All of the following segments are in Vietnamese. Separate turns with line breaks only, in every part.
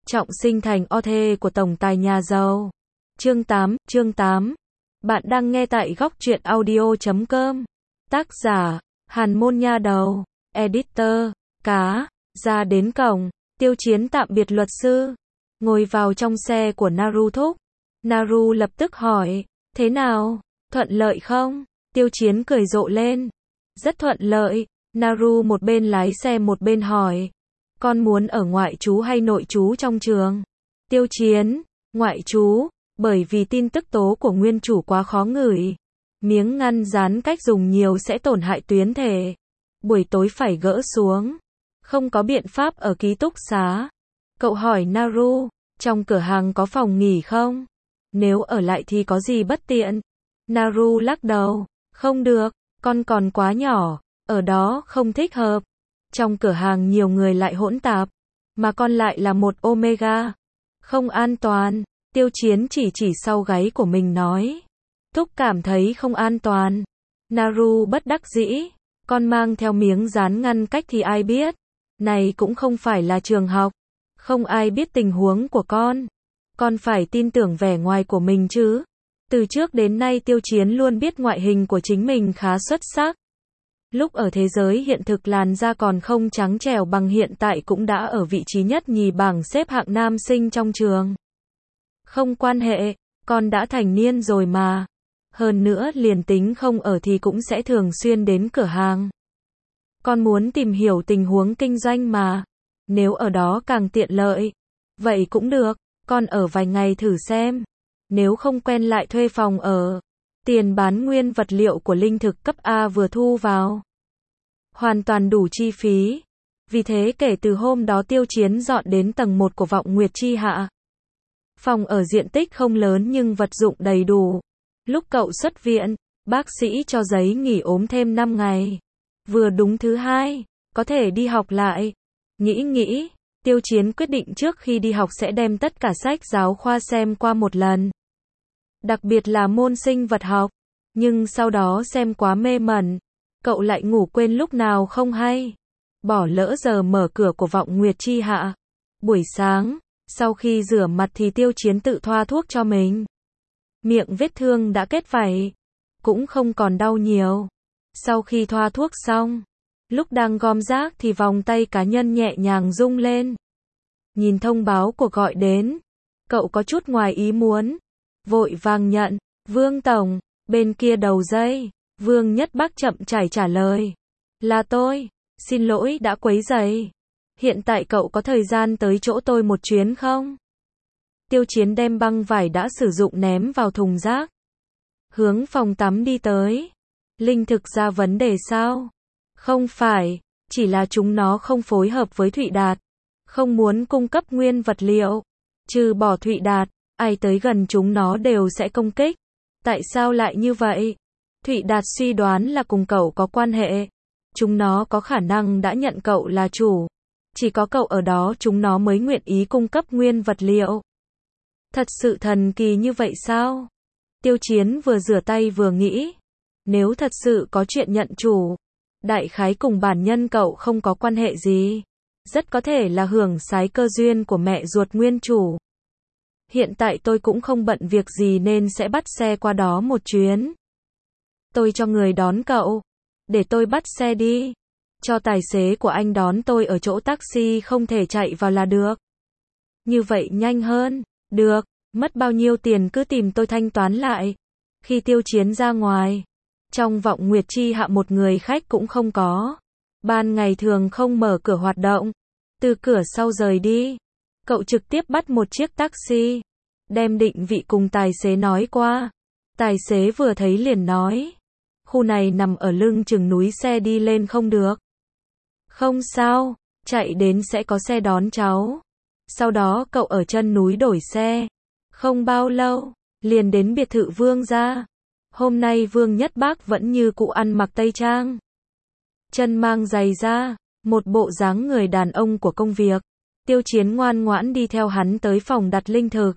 trọng sinh thành o thê của tổng tài nhà giàu. Chương 8. Bạn đang nghe tại góc truyện audio.com. Tác giả, Hàn Môn Nha Đầu. Editor, Cá. Ra đến cổng, Tiêu Chiến tạm biệt luật sư. Ngồi vào trong xe của Naru thúc. Naru lập tức hỏi, thế nào? Thuận lợi không? Tiêu Chiến cười rộ lên. Rất thuận lợi. Naru một bên lái xe một bên hỏi. Con muốn ở ngoại trú hay nội trú trong trường? Tiêu Chiến, ngoại trú, bởi vì tin tức tố của nguyên chủ quá khó ngửi. Miếng ngăn dán cách dùng nhiều sẽ tổn hại tuyến thể. Buổi tối phải gỡ xuống. Không có biện pháp ở ký túc xá. Cậu hỏi Naru, trong cửa hàng có phòng nghỉ không? Nếu ở lại thì có gì bất tiện? Naru lắc đầu, không được, con còn quá nhỏ, ở đó không thích hợp. Trong cửa hàng nhiều người lại hỗn tạp, mà con lại là một Omega. Không an toàn. Tiêu Chiến chỉ sau gáy của mình nói. Thúc cảm thấy không an toàn. Naru bất đắc dĩ. Con mang theo miếng dán ngăn cách thì ai biết. Này cũng không phải là trường học. Không ai biết tình huống của con. Con phải tin tưởng vẻ ngoài của mình chứ. Từ trước đến nay Tiêu Chiến luôn biết ngoại hình của chính mình khá xuất sắc. Lúc ở thế giới hiện thực làn da còn không trắng trẻo bằng hiện tại cũng đã ở vị trí nhất nhì bảng xếp hạng nam sinh trong trường. Không quan hệ, con đã thành niên rồi mà. Hơn nữa liền tính không ở thì cũng sẽ thường xuyên đến cửa hàng. Con muốn tìm hiểu tình huống kinh doanh mà. Nếu ở đó càng tiện lợi. Vậy cũng được, con ở vài ngày thử xem. Nếu không quen lại thuê phòng ở. Tiền bán nguyên vật liệu của linh thực cấp A vừa thu vào. Hoàn toàn đủ chi phí. Vì thế kể từ hôm đó Tiêu Chiến dọn đến tầng 1 của Vọng Nguyệt Chi Hạ. Phòng ở diện tích không lớn nhưng vật dụng đầy đủ. Lúc cậu xuất viện, bác sĩ cho giấy nghỉ ốm thêm 5 ngày. Vừa đúng thứ 2, có thể đi học lại. Nghĩ, Tiêu Chiến quyết định trước khi đi học sẽ đem tất cả sách giáo khoa xem qua một lần. Đặc biệt là môn sinh vật học. Nhưng sau đó xem quá mê mẩn. Cậu lại ngủ quên lúc nào không hay. Bỏ lỡ giờ mở cửa của Vọng Nguyệt Chi Hạ. Buổi sáng, sau khi rửa mặt thì Tiêu Chiến tự thoa thuốc cho mình. Miệng vết thương đã kết vảy. Cũng không còn đau nhiều. Sau khi thoa thuốc xong, lúc đang gom rác thì vòng tay cá nhân nhẹ nhàng rung lên. Nhìn thông báo cuộc gọi đến. Cậu có chút ngoài ý muốn. Vội vàng nhận. Vương Tổng. Bên kia đầu dây. Vương Nhất Bắc chậm chảy trả lời. Là tôi. Xin lỗi đã quấy rầy. Hiện tại cậu có thời gian tới chỗ tôi một chuyến không? Tiêu Chiến đem băng vải đã sử dụng ném vào thùng rác. Hướng phòng tắm đi tới. Linh thực ra vấn đề sao? Không phải, chỉ là chúng nó không phối hợp với Thụy Đạt. Không muốn cung cấp nguyên vật liệu. Trừ bỏ Thụy Đạt, ai tới gần chúng nó đều sẽ công kích. Tại sao lại như vậy? Thụy Đạt suy đoán là cùng cậu có quan hệ. Chúng nó có khả năng đã nhận cậu là chủ. Chỉ có cậu ở đó chúng nó mới nguyện ý cung cấp nguyên vật liệu. Thật sự thần kỳ như vậy sao? Tiêu Chiến vừa rửa tay vừa nghĩ. Nếu thật sự có chuyện nhận chủ, đại khái cùng bản nhân cậu không có quan hệ gì. Rất có thể là hưởng sái cơ duyên của mẹ ruột nguyên chủ. Hiện tại tôi cũng không bận việc gì nên sẽ bắt xe qua đó một chuyến. Tôi cho người đón cậu. Để tôi bắt xe đi. Cho tài xế của anh đón tôi ở chỗ taxi không thể chạy vào là được. Như vậy nhanh hơn. Được, mất bao nhiêu tiền cứ tìm tôi thanh toán lại. Khi Tiêu Chiến ra ngoài, trong Vọng Nguyệt Chi Hạ một người khách cũng không có. Ban ngày thường không mở cửa hoạt động. Từ cửa sau rời đi. Cậu trực tiếp bắt một chiếc taxi. Đem định vị cùng tài xế nói qua. Tài xế vừa thấy liền nói. Khu này nằm ở lưng chừng núi xe đi lên không được. Không sao, chạy đến sẽ có xe đón cháu. Sau đó cậu ở chân núi đổi xe. Không bao lâu, liền đến biệt thự Vương gia. Hôm nay Vương Nhất Bác vẫn như cũ ăn mặc tây trang. Chân mang giày da, một bộ dáng người đàn ông của công việc. Tiêu Chiến ngoan ngoãn đi theo hắn tới phòng đặt linh thực.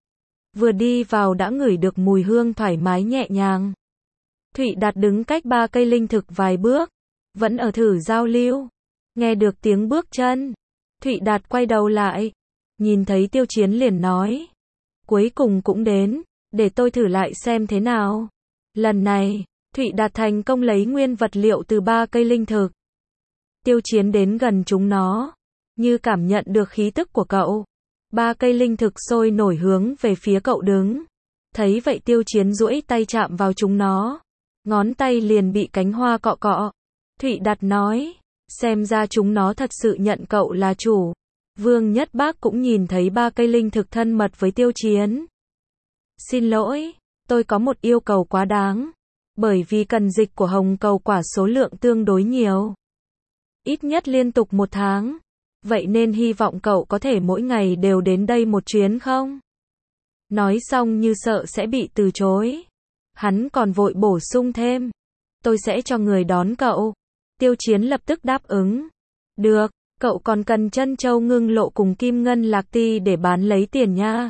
Vừa đi vào đã ngửi được mùi hương thoải mái nhẹ nhàng. Thụy Đạt đứng cách 3 cây linh thực vài bước, vẫn ở thử giao lưu. Nghe được tiếng bước chân, Thụy Đạt quay đầu lại, Nhìn thấy Tiêu Chiến liền nói. Cuối cùng cũng đến, để tôi thử lại xem thế nào. Lần này, Thụy Đạt thành công lấy nguyên vật liệu từ 3 cây linh thực. Tiêu Chiến đến gần chúng nó, như cảm nhận được khí tức của cậu. 3 cây linh thực sôi nổi hướng về phía cậu đứng. Thấy vậy Tiêu Chiến duỗi tay chạm vào chúng nó. Ngón tay liền bị cánh hoa cọ cọ. Thụy Đạt nói, xem ra chúng nó thật sự nhận cậu là chủ. Vương Nhất Bác cũng nhìn thấy 3 cây linh thực thân mật với Tiêu Chiến. Xin lỗi, tôi có một yêu cầu quá đáng. Bởi vì cần dịch của hồng cầu quả số lượng tương đối nhiều. Ít nhất liên tục 1 tháng. Vậy nên hy vọng cậu có thể mỗi ngày đều đến đây một chuyến không? Nói xong như sợ sẽ bị từ chối. Hắn còn vội bổ sung thêm. Tôi sẽ cho người đón cậu. Tiêu Chiến lập tức đáp ứng. Được, cậu còn cần trân châu ngưng lộ cùng kim ngân lạc ti để bán lấy tiền nha.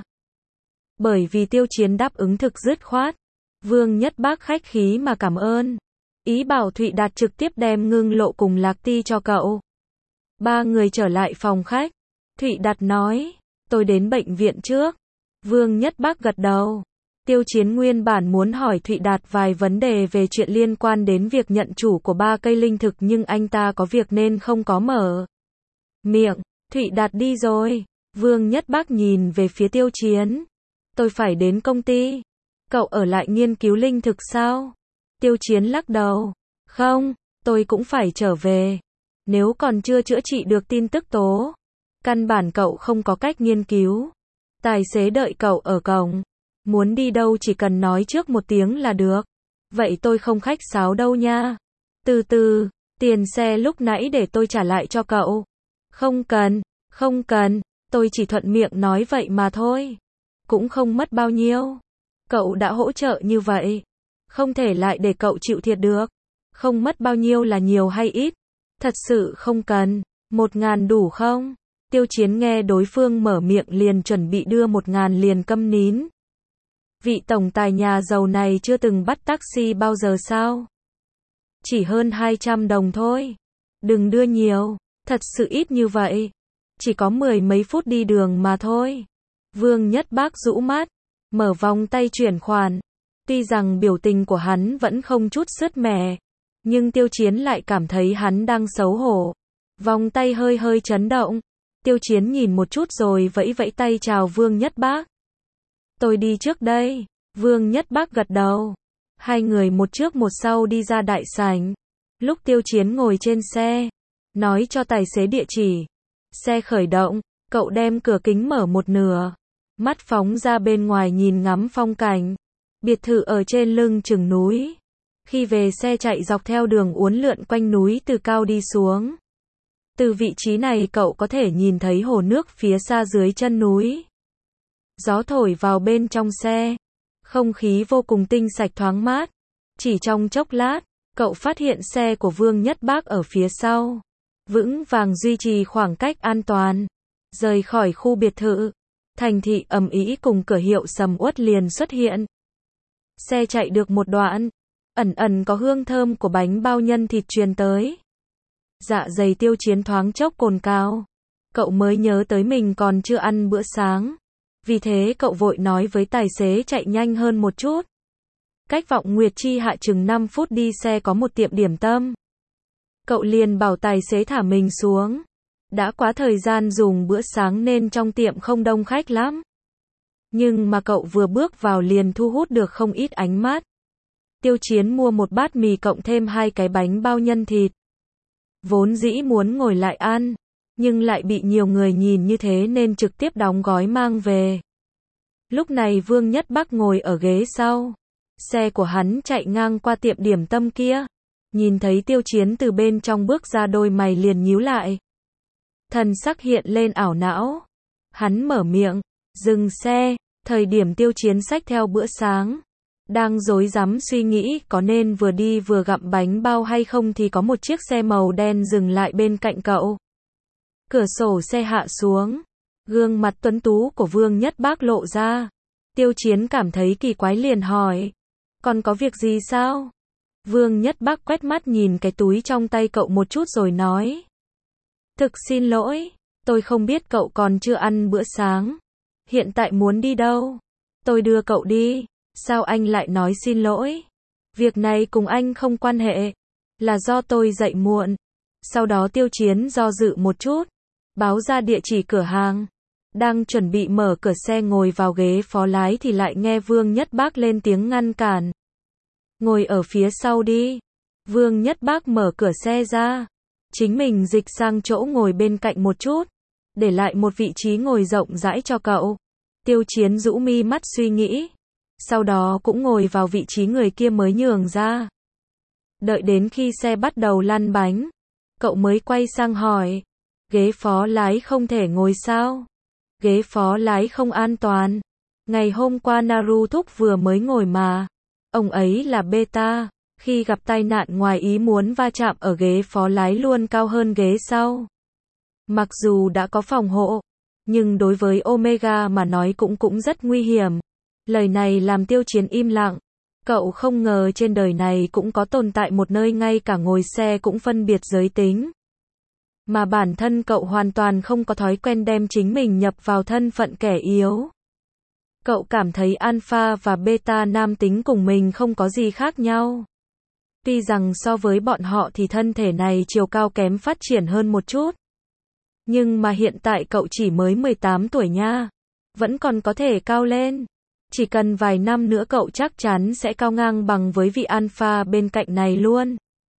Bởi vì Tiêu Chiến đáp ứng thực dứt khoát. Vương Nhất Bác khách khí mà cảm ơn. Ý bảo Thụy Đạt trực tiếp đem ngưng lộ cùng lạc ti cho cậu. 3 người trở lại phòng khách. Thụy Đạt nói, tôi đến bệnh viện trước. Vương Nhất Bác gật đầu. Tiêu Chiến nguyên bản muốn hỏi Thụy Đạt vài vấn đề về chuyện liên quan đến việc nhận chủ của 3 cây linh thực nhưng anh ta có việc nên không có mở miệng. Thụy Đạt đi rồi. Vương Nhất Bác nhìn về phía Tiêu Chiến. Tôi phải đến công ty. Cậu ở lại nghiên cứu linh thực sao? Tiêu Chiến lắc đầu. Không, tôi cũng phải trở về. Nếu còn chưa chữa trị được tin tức tố, căn bản cậu không có cách nghiên cứu. Tài xế đợi cậu ở cổng. Muốn đi đâu chỉ cần nói trước 1 tiếng là được. Vậy tôi không khách sáo đâu nha. Từ từ, tiền xe lúc nãy để tôi trả lại cho cậu. Không cần, tôi chỉ thuận miệng nói vậy mà thôi. Cũng không mất bao nhiêu. Cậu đã hỗ trợ như vậy. Không thể lại để cậu chịu thiệt được. Không mất bao nhiêu là nhiều hay ít? Thật sự không cần. 1.000 đủ không? Tiêu Chiến nghe đối phương mở miệng liền chuẩn bị đưa 1.000 liền câm nín. Vị tổng tài nhà giàu này chưa từng bắt taxi bao giờ sao? Chỉ hơn 200 đồng thôi. Đừng đưa nhiều. Thật sự ít như vậy. Chỉ có 10 mấy phút đi đường mà thôi. Vương Nhất Bác rũ mắt. Mở vòng tay chuyển khoản. Tuy rằng biểu tình của hắn vẫn không chút sứt mẻ. Nhưng Tiêu Chiến lại cảm thấy hắn đang xấu hổ. Vòng tay hơi hơi chấn động. Tiêu Chiến nhìn một chút rồi vẫy vẫy tay chào Vương Nhất Bác. Tôi đi trước đây. Vương Nhất Bác gật đầu. 2 người một trước một sau đi ra đại sảnh. Lúc Tiêu Chiến ngồi trên xe, nói cho tài xế địa chỉ. Xe khởi động, cậu đem cửa kính mở một nửa. Mắt phóng ra bên ngoài nhìn ngắm phong cảnh. Biệt thự ở trên lưng chừng núi. Khi về xe chạy dọc theo đường uốn lượn quanh núi từ cao đi xuống. Từ vị trí này cậu có thể nhìn thấy hồ nước phía xa dưới chân núi. Gió thổi vào bên trong xe. Không khí vô cùng tinh sạch thoáng mát. Chỉ trong chốc lát, cậu phát hiện xe của Vương Nhất Bác ở phía sau. Vững vàng duy trì khoảng cách an toàn. Rời khỏi khu biệt thự. Thành thị ầm ĩ cùng cửa hiệu sầm uất liền xuất hiện. Xe chạy được một đoạn. Ẩn ẩn có hương thơm của bánh bao nhân thịt truyền tới. Dạ dày Tiêu Chiến thoáng chốc cồn cào. Cậu mới nhớ tới mình còn chưa ăn bữa sáng. Vì thế cậu vội nói với tài xế chạy nhanh hơn một chút. Cách Vọng Nguyệt Chi Hạ chừng 5 phút đi xe có một tiệm điểm tâm. Cậu liền bảo tài xế thả mình xuống. Đã quá thời gian dùng bữa sáng nên trong tiệm không đông khách lắm. Nhưng mà cậu vừa bước vào liền thu hút được không ít ánh mắt. Tiêu Chiến mua một bát mì cộng thêm 2 cái bánh bao nhân thịt. Vốn dĩ muốn ngồi lại ăn, nhưng lại bị nhiều người nhìn như thế nên trực tiếp đóng gói mang về. Lúc này Vương Nhất Bác ngồi ở ghế sau. Xe của hắn chạy ngang qua tiệm điểm tâm kia. Nhìn thấy Tiêu Chiến từ bên trong bước ra đôi mày liền nhíu lại. Thần sắc hiện lên ảo não. Hắn mở miệng, dừng xe, thời điểm Tiêu Chiến xách theo bữa sáng. Đang rối rắm suy nghĩ có nên vừa đi vừa gặm bánh bao hay không thì có một chiếc xe màu đen dừng lại bên cạnh cậu. Cửa sổ xe hạ xuống. Gương mặt tuấn tú của Vương Nhất Bác lộ ra. Tiêu Chiến cảm thấy kỳ quái liền hỏi. Còn có việc gì sao? Vương Nhất Bác quét mắt nhìn cái túi trong tay cậu một chút rồi nói. Thực xin lỗi, Tôi không biết cậu còn chưa ăn bữa sáng. Hiện tại muốn đi đâu? Tôi đưa cậu đi. Sao anh lại nói xin lỗi? Việc này cùng anh không quan hệ. Là do tôi dậy muộn. Sau đó Tiêu Chiến do dự một chút. Báo ra địa chỉ cửa hàng. Đang chuẩn bị mở cửa xe ngồi vào ghế phó lái thì lại nghe Vương Nhất Bác lên tiếng ngăn cản. Ngồi ở phía sau đi. Vương Nhất Bác mở cửa xe ra. Chính mình dịch sang chỗ ngồi bên cạnh một chút. Để lại một vị trí ngồi rộng rãi cho cậu. Tiêu Chiến rũ mi mắt suy nghĩ. Sau đó cũng ngồi vào vị trí người kia mới nhường ra. Đợi đến khi xe bắt đầu lăn bánh. Cậu mới quay sang hỏi. Ghế phó lái không thể ngồi sao? Ghế phó lái không an toàn. Ngày hôm qua Naruthúc vừa mới ngồi mà. Ông ấy là beta. Khi gặp tai nạn ngoài ý muốn va chạm ở ghế phó lái luôn cao hơn ghế sau. Mặc dù đã có phòng hộ, nhưng đối với Omega mà nói cũng rất nguy hiểm. Lời này làm Tiêu Chiến im lặng. Cậu không ngờ trên đời này cũng có tồn tại một nơi ngay cả ngồi xe cũng phân biệt giới tính. Mà bản thân cậu hoàn toàn không có thói quen đem chính mình nhập vào thân phận kẻ yếu. Cậu cảm thấy alpha và beta nam tính cùng mình không có gì khác nhau. Tuy rằng so với bọn họ thì thân thể này chiều cao kém phát triển hơn một chút. Nhưng mà hiện tại cậu chỉ mới 18 tuổi nha. Vẫn còn có thể cao lên. Chỉ cần vài năm nữa cậu chắc chắn sẽ cao ngang bằng với vị alpha bên cạnh này luôn.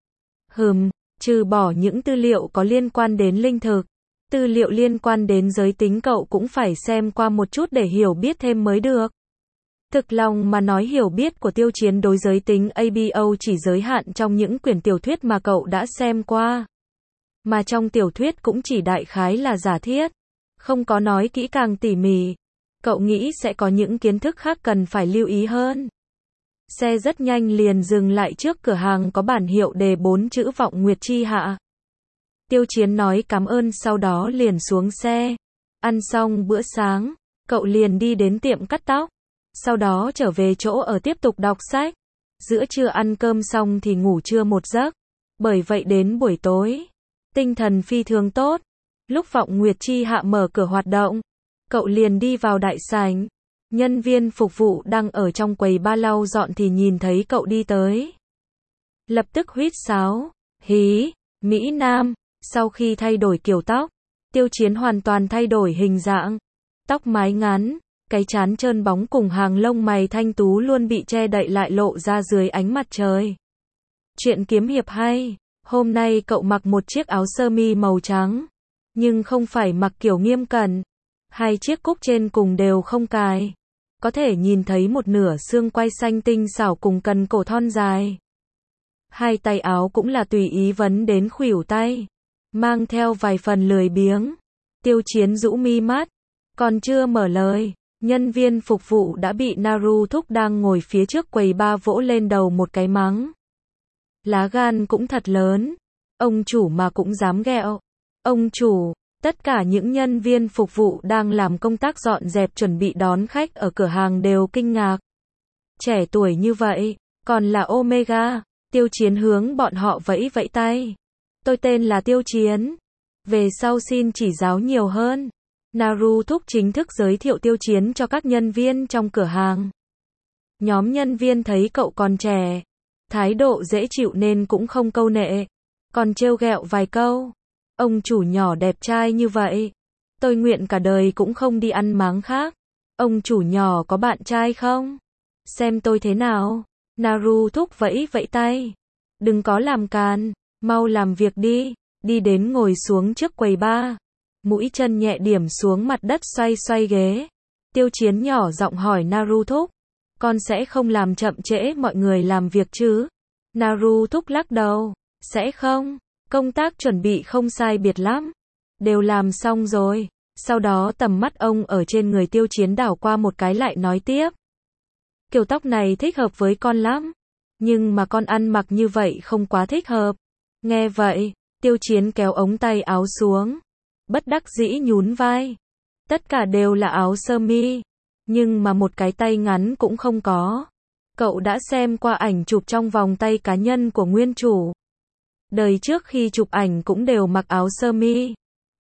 Trừ bỏ những tư liệu có liên quan đến linh thực, tư liệu liên quan đến giới tính cậu cũng phải xem qua một chút để hiểu biết thêm mới được. Thực lòng mà nói hiểu biết của Tiêu Chiến đối giới tính ABO chỉ giới hạn trong những quyển tiểu thuyết mà cậu đã xem qua. Mà trong tiểu thuyết cũng chỉ đại khái là giả thiết, không có nói kỹ càng tỉ mỉ. Cậu nghĩ sẽ có những kiến thức khác cần phải lưu ý hơn. Xe rất nhanh liền dừng lại trước cửa hàng có bản hiệu đề 4 chữ Vọng Nguyệt Chi Hạ. Tiêu Chiến nói cảm ơn sau đó liền xuống xe. Ăn xong bữa sáng, cậu liền đi đến tiệm cắt tóc. Sau đó trở về chỗ ở tiếp tục đọc sách. Giữa trưa ăn cơm xong thì ngủ trưa một giấc. Bởi vậy đến buổi tối, tinh thần phi thường tốt. Lúc Vọng Nguyệt Chi Hạ mở cửa hoạt động, cậu liền đi vào đại sảnh. Nhân viên phục vụ đang ở trong quầy ba lau dọn thì nhìn thấy cậu đi tới. Lập tức huýt sáo. Hí, Mỹ Nam. Sau khi thay đổi kiểu tóc, Tiêu Chiến hoàn toàn thay đổi hình dạng. Tóc mái ngắn, cái trán trơn bóng cùng hàng lông mày thanh tú luôn bị che đậy lại lộ ra dưới ánh mặt trời. Chuyện kiếm hiệp hay. Hôm nay cậu mặc một chiếc áo sơ mi màu trắng. Nhưng không phải mặc kiểu nghiêm cẩn. Hai chiếc cúc trên cùng đều không cài. Có thể nhìn thấy một nửa xương quai xanh tinh xảo cùng cần cổ thon dài. Hai tay áo cũng là tùy ý vấn đến khuỷu tay. Mang theo vài phần lười biếng. Tiêu Chiến rũ mi mắt. Còn chưa mở lời, nhân viên phục vụ đã bị Naruthúc đang ngồi phía trước quầy ba vỗ lên đầu một cái mắng. Lá gan cũng thật lớn. Ông chủ mà cũng dám ghẹo. Ông chủ. Tất cả những nhân viên phục vụ đang làm công tác dọn dẹp chuẩn bị đón khách ở cửa hàng đều kinh ngạc. Trẻ tuổi như vậy, còn là Omega. Tiêu Chiến hướng bọn họ vẫy vẫy tay. Tôi tên là Tiêu Chiến. Về sau xin chỉ giáo nhiều hơn. Naruthúc chính thức giới thiệu Tiêu Chiến cho các nhân viên trong cửa hàng. Nhóm nhân viên thấy cậu còn trẻ, thái độ dễ chịu nên cũng không câu nệ, còn trêu ghẹo vài câu. Ông chủ nhỏ đẹp trai như vậy, tôi nguyện cả đời cũng không đi ăn máng khác. Ông chủ nhỏ có bạn trai không? Xem tôi thế nào? Naruthúc vẫy vẫy tay. Đừng có làm càn, mau làm việc đi. Đi đến ngồi xuống trước quầy ba. Mũi chân nhẹ điểm xuống mặt đất xoay xoay ghế. Tiêu Chiến nhỏ giọng hỏi Naruthúc. Con sẽ không làm chậm trễ mọi người làm việc chứ? Naruthúc lắc đầu. Sẽ không. Công tác chuẩn bị không sai biệt lắm. Đều làm xong rồi. Sau đó tầm mắt ông ở trên người Tiêu Chiến đảo qua một cái lại nói tiếp. Kiểu tóc này thích hợp với con lắm. Nhưng mà con ăn mặc như vậy không quá thích hợp. Nghe vậy, Tiêu Chiến kéo ống tay áo xuống. Bất đắc dĩ nhún vai. Tất cả đều là áo sơ mi. Nhưng mà một cái tay ngắn cũng không có. Cậu đã xem qua ảnh chụp trong vòng tay cá nhân của nguyên chủ. Đời trước khi chụp ảnh cũng đều mặc áo sơ mi.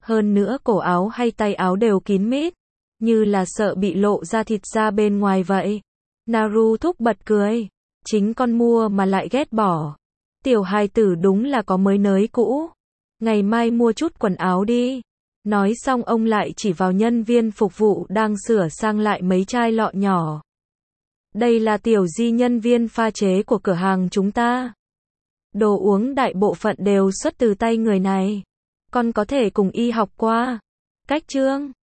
Hơn nữa cổ áo hay tay áo đều kín mít, như là sợ bị lộ ra thịt da bên ngoài vậy. Naru thúc bật cười. Chính con mua mà lại ghét bỏ. Tiểu hài tử đúng là có mới nới cũ. Ngày mai mua chút quần áo đi. Nói xong ông lại chỉ vào nhân viên phục vụ đang sửa sang lại mấy chai lọ nhỏ. Đây là tiểu di nhân viên pha chế của cửa hàng chúng ta. Đồ uống đại bộ phận đều xuất từ tay người này. Con có thể cùng y học qua. Cách chương